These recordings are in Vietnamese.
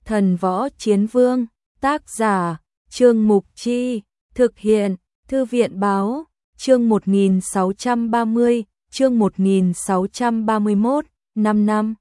Thần Võ Chiến Vương, tác giả, Trương Mục Chi, thực hiện, Thư viện Báo, chương 1630, chương 1631, 5 năm.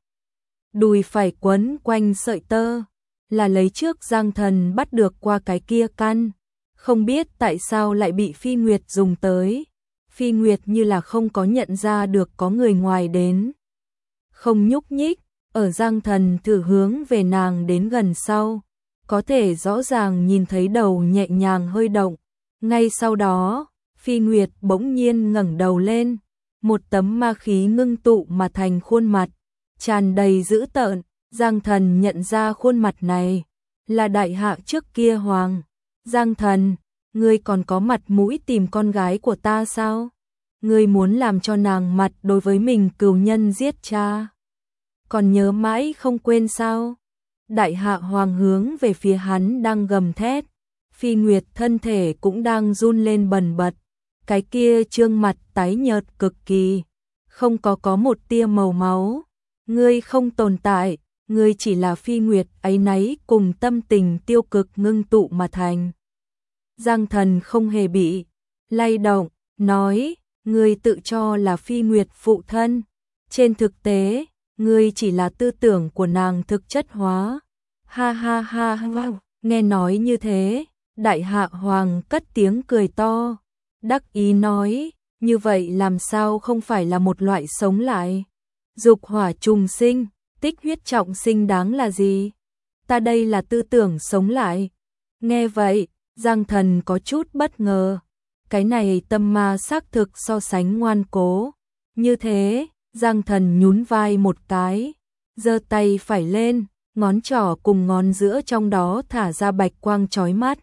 Đùi phải quấn quanh sợi tơ, là lấy trước Giang Thần bắt được qua cái kia căn. Không biết tại sao lại bị Phi Nguyệt dùng tới. Phi Nguyệt như là không có nhận ra được có người ngoài đến. Không nhúc nhích, ở Giang Thần thử hướng về nàng đến gần sau. Có thể rõ ràng nhìn thấy đầu nhẹ nhàng hơi động. Ngay sau đó, Phi Nguyệt bỗng nhiên ngẩng đầu lên. Một tấm ma khí ngưng tụ mà thành khuôn mặt, tràn đầy dữ tợn. Giang Thần nhận ra khuôn mặt này, là đại hạ trước kia Hoàng. Giang Thần, ngươi còn có mặt mũi tìm con gái của ta sao? Ngươi muốn làm cho nàng mặt đối với mình cừu nhân giết cha. Còn nhớ mãi không quên sao? Đại hạ Hoàng hướng về phía hắn đang gầm thét. Phi Nguyệt thân thể cũng đang run lên bần bật. Cái kia trương mặt tái nhợt cực kỳ, không có một tia màu máu. Ngươi không tồn tại, ngươi chỉ là Phi Nguyệt áy náy cùng tâm tình tiêu cực ngưng tụ mà thành. Giang Thần không hề bị lay động, nói, ngươi tự cho là Phi Nguyệt phụ thân. Trên thực tế, ngươi chỉ là tư tưởng của nàng thực chất hóa. Ha ha ha ha, nghe nói như thế, đại hạ Hoàng cất tiếng cười to. Đắc ý nói, như vậy làm sao không phải là một loại sống lại. Dục hỏa trùng sinh, tích huyết trọng sinh đáng là gì? Ta đây là tư tưởng sống lại. Nghe vậy, Giang Thần có chút bất ngờ. Cái này tâm ma xác thực so sánh ngoan cố. Như thế, Giang Thần nhún vai một cái, giơ tay phải lên, ngón trỏ cùng ngón giữa trong đó thả ra bạch quang chói mắt.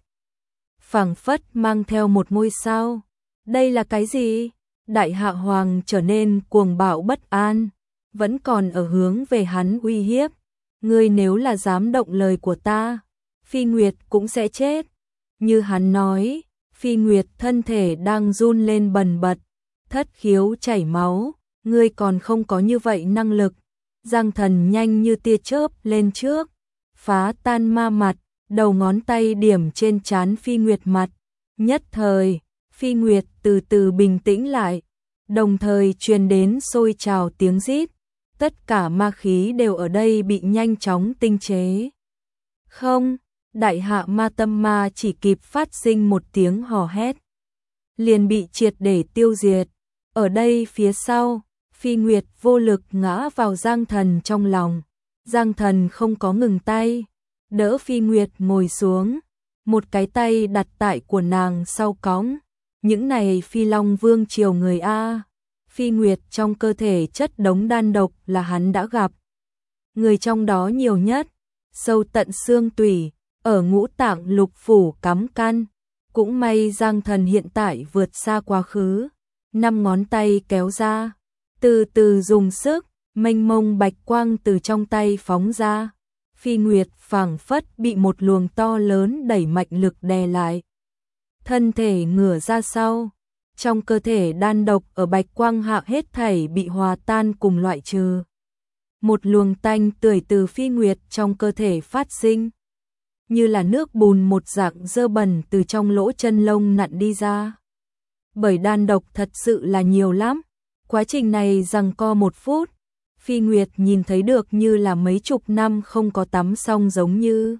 Phảng phất mang theo một ngôi sao. Đây là cái gì? Đại hạ Hoàng trở nên cuồng bạo bất an, vẫn còn ở hướng về hắn uy hiếp. Ngươi nếu là dám động lời của ta, Phi Nguyệt cũng sẽ chết. Như hắn nói, Phi Nguyệt thân thể đang run lên bần bật, thất khiếu chảy máu. Ngươi còn không có như vậy năng lực. Giang Thần nhanh như tia chớp lên trước, phá tan ma mặt, đầu ngón tay điểm trên trán Phi Nguyệt mặt. Nhất thời, Phi Nguyệt từ từ bình tĩnh lại, đồng thời truyền đến sôi trào tiếng rít. Tất cả ma khí đều ở đây bị nhanh chóng tinh chế. Không, đại hạ ma tâm ma chỉ kịp phát sinh một tiếng hò hét, liền bị triệt để tiêu diệt. Ở đây phía sau, Phi Nguyệt vô lực ngã vào Giang Thần trong lòng. Giang Thần không có ngừng tay, đỡ Phi Nguyệt ngồi xuống, một cái tay đặt tại của nàng sau cõng. Những này Phi Long Vương triều người A. Phi Nguyệt trong cơ thể chất đống đan độc là hắn đã gặp. Người trong đó nhiều nhất, sâu tận xương tủy, ở ngũ tạng lục phủ cắm căn. Cũng may Giang Thần hiện tại vượt xa quá khứ. 5 ngón tay kéo ra, từ từ dùng sức, mênh mông bạch quang từ trong tay phóng ra. Phi Nguyệt phảng phất bị một luồng to lớn đẩy mạnh lực đè lại. Thân thể ngửa ra sau, trong cơ thể đan độc ở bạch quang hạ hết thảy bị hòa tan cùng loại trừ. Một luồng tanh tưởi từ Phi Nguyệt trong cơ thể phát sinh, như là nước bùn một dạng dơ bẩn từ trong lỗ chân lông nặn đi ra. Bởi đan độc thật sự là nhiều lắm. Quá trình này giằng co 1 phút, Phi Nguyệt nhìn thấy được như là mấy chục năm không có tắm xong giống như.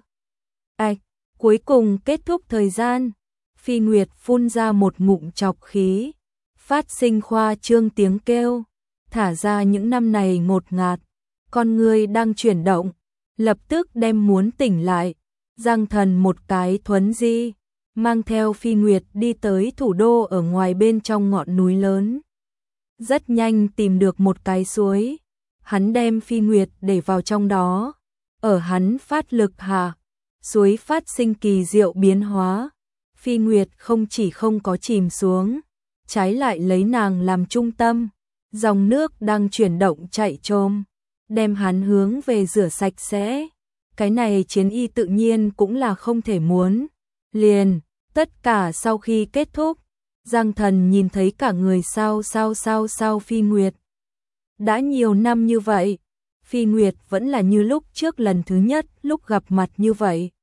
Cuối cùng kết thúc thời gian, Phi Nguyệt phun ra một ngụm trọc khí, phát sinh khoa trương tiếng kêu, thả ra những năm này ngột ngạt, con người đang chuyển động, lập tức đem muốn tỉnh lại. Giang Thần một cái thuấn di, mang theo Phi Nguyệt đi tới thủ đô ở ngoài bên trong ngọn núi lớn. Rất nhanh tìm được một cái suối, hắn đem Phi Nguyệt để vào trong đó. Ở hắn phát lực hạ, suối phát sinh kỳ diệu biến hóa. Phi Nguyệt không chỉ không có chìm xuống, trái lại lấy nàng làm trung tâm. Dòng nước đang chuyển động chạy trôm, đem hắn hướng về rửa sạch sẽ. Cái này chiến y tự nhiên cũng là không thể muốn. Liền, tất cả sau khi kết thúc, Giang Thần nhìn thấy cả người sao Phi Nguyệt. Đã nhiều năm như vậy, Phi Nguyệt vẫn là như lúc trước lần thứ nhất lúc gặp mặt như vậy.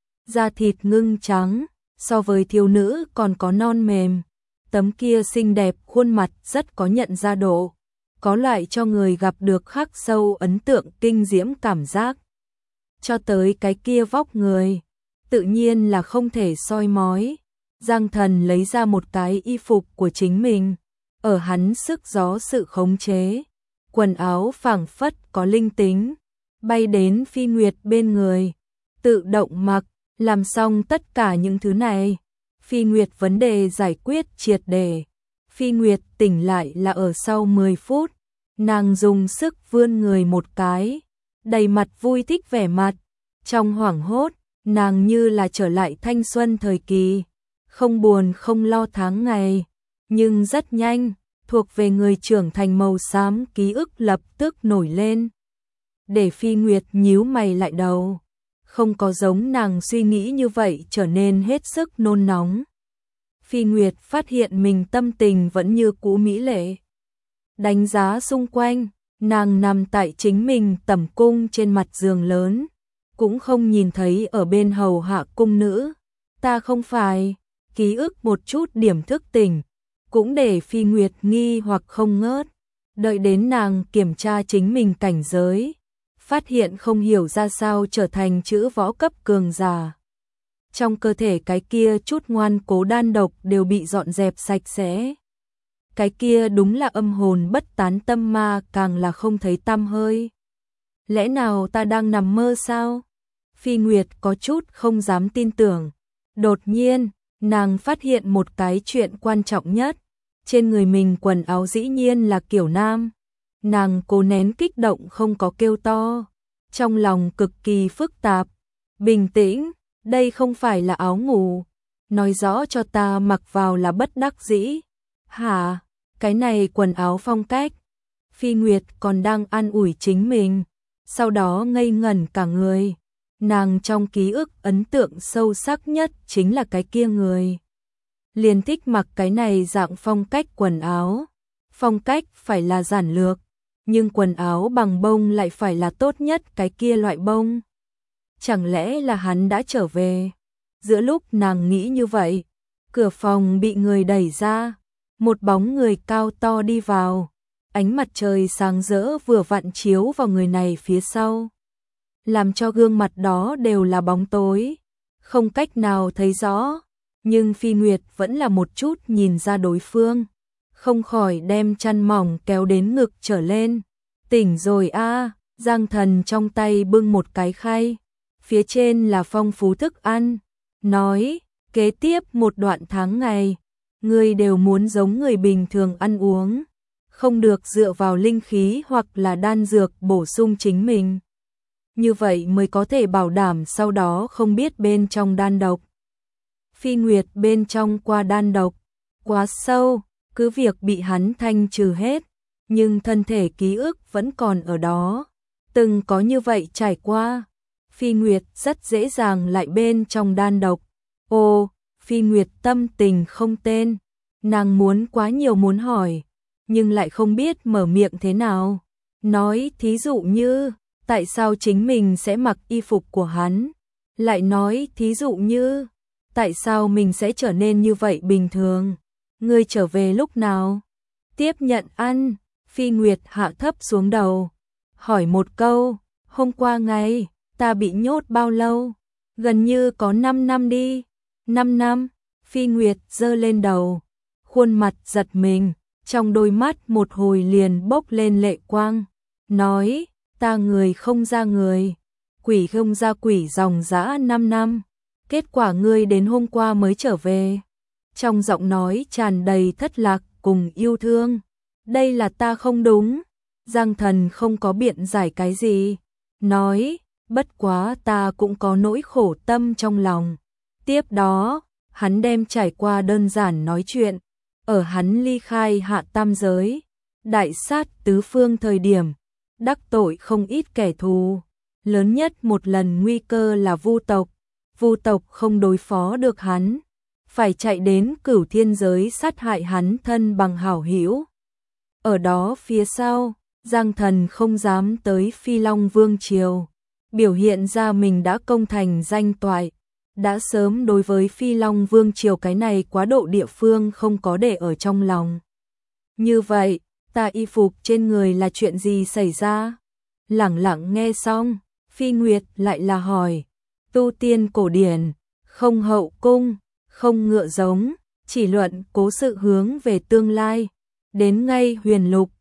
Da thịt ngưng trắng, so với thiếu nữ còn có non mềm. Tấm kia xinh đẹp khuôn mặt rất có nhận ra độ. Có loại cho người gặp được khắc sâu ấn tượng kinh diễm cảm giác. Cho tới cái kia vóc người, tự nhiên là không thể soi mói. Giang Thần lấy ra một cái y phục của chính mình, ở hắn sức gió sự khống chế. Quần áo phảng phất có linh tính, bay đến Phi Nguyệt bên người, tự động mặc, làm xong tất cả những thứ này. Phi Nguyệt vấn đề giải quyết triệt để. Phi Nguyệt tỉnh lại là ở sau 10 phút, nàng dùng sức vươn người một cái, đầy mặt vui thích vẻ mặt. Trong hoảng hốt, nàng như là trở lại thanh xuân thời kỳ, không buồn không lo tháng ngày, nhưng rất nhanh, thuộc về người trưởng thành màu xám ký ức lập tức nổi lên. Để Phi Nguyệt nhíu mày lại đầu, không có giống nàng suy nghĩ như vậy trở nên hết sức nôn nóng. Phi Nguyệt phát hiện mình tâm tình vẫn như cũ mỹ lệ. Đánh giá xung quanh, nàng nằm tại chính mình tẩm cung trên mặt giường lớn, cũng không nhìn thấy ở bên hầu hạ cung nữ. Ta không phải, ký ức một chút điểm thức tỉnh, cũng để Phi Nguyệt nghi hoặc không ngớt. Đợi đến nàng kiểm tra chính mình cảnh giới, phát hiện không hiểu ra sao trở thành chữ võ cấp cường giả. Trong cơ thể cái kia chút ngoan cố đan độc đều bị dọn dẹp sạch sẽ. Cái kia đúng là âm hồn bất tán tâm ma càng là không thấy tăm hơi. Lẽ nào ta đang nằm mơ sao? Phi Nguyệt có chút không dám tin tưởng. Đột nhiên, nàng phát hiện một cái chuyện quan trọng nhất. Trên người mình quần áo dĩ nhiên là kiểu nam. Nàng cố nén kích động không có kêu to. Trong lòng cực kỳ phức tạp. Bình tĩnh, đây không phải là áo ngủ. Nói rõ cho ta mặc vào là bất đắc dĩ. Hả? Cái này quần áo phong cách. Phi Nguyệt còn đang an ủi chính mình. Sau đó ngây ngẩn cả người. Nàng trong ký ức ấn tượng sâu sắc nhất chính là cái kia người. Liền thích mặc cái này dạng phong cách quần áo. Phong cách phải là giản lược, nhưng quần áo bằng bông lại phải là tốt nhất cái kia loại bông. Chẳng lẽ là hắn đã trở về? Giữa lúc nàng nghĩ như vậy, cửa phòng bị người đẩy ra, một bóng người cao to đi vào. Ánh mặt trời sáng rỡ vừa vặn chiếu vào người này phía sau, làm cho gương mặt đó đều là bóng tối, không cách nào thấy rõ. Nhưng Phi Nguyệt vẫn là một chút nhìn ra đối phương, không khỏi đem chăn mỏng kéo đến ngực trở lên. Tỉnh rồi a. Giang Thần trong tay bưng một cái khay, phía trên là phong phú thức ăn, nói, kế tiếp một đoạn tháng ngày, ngươi đều muốn giống người bình thường ăn uống, không được dựa vào linh khí hoặc là đan dược bổ sung chính mình. Như vậy mới có thể bảo đảm sau đó không biết bên trong đan độc. Phi Nguyệt bên trong qua đan độc quá sâu, cứ việc bị hắn thanh trừ hết, nhưng thân thể ký ức vẫn còn ở đó. Từng có như vậy trải qua, Phi Nguyệt rất dễ dàng lại bên trong đan độc. Ô, Phi Nguyệt tâm tình không tên, nàng muốn quá nhiều muốn hỏi, nhưng lại không biết mở miệng thế nào. Nói thí dụ như, tại sao chính mình sẽ mặc y phục của hắn? Lại nói thí dụ như, tại sao mình sẽ trở nên như vậy bình thường? Ngươi trở về lúc nào? Tiếp nhận ăn, Phi Nguyệt hạ thấp xuống đầu, hỏi một câu, hôm qua ngày, ta bị nhốt bao lâu? Gần như có 5 năm đi. 5 năm, Phi Nguyệt giơ lên đầu, khuôn mặt giật mình, trong đôi mắt một hồi liền bốc lên lệ quang, nói, ta người không ra người, quỷ không ra quỷ dòng dã 5 năm, kết quả ngươi đến hôm qua mới trở về. Trong giọng nói tràn đầy thất lạc cùng yêu thương. Đây là ta không đúng. Giang Thần không có biện giải cái gì, nói, bất quá ta cũng có nỗi khổ tâm trong lòng. Tiếp đó, hắn đem trải qua đơn giản nói chuyện, ở hắn ly khai hạ tam giới, đại sát tứ phương thời điểm, đắc tội không ít kẻ thù, lớn nhất một lần nguy cơ là Vu tộc không đối phó được hắn, phải chạy đến Cửu Thiên giới sát hại hắn thân bằng hảo hữu. Ở đó phía sau, Giang Thần không dám tới Phi Long Vương triều, biểu hiện ra mình đã công thành danh toại, đã sớm đối với Phi Long Vương triều cái này quá độ địa phương không có để ở trong lòng. Như vậy, ta y phục trên người là chuyện gì xảy ra? Lẳng lặng nghe xong, Phi Nguyệt lại là hỏi, tu tiên cổ điển, không hậu cung, không ngựa giống, chỉ luận cố sự hướng về tương lai, đến ngay huyền lục,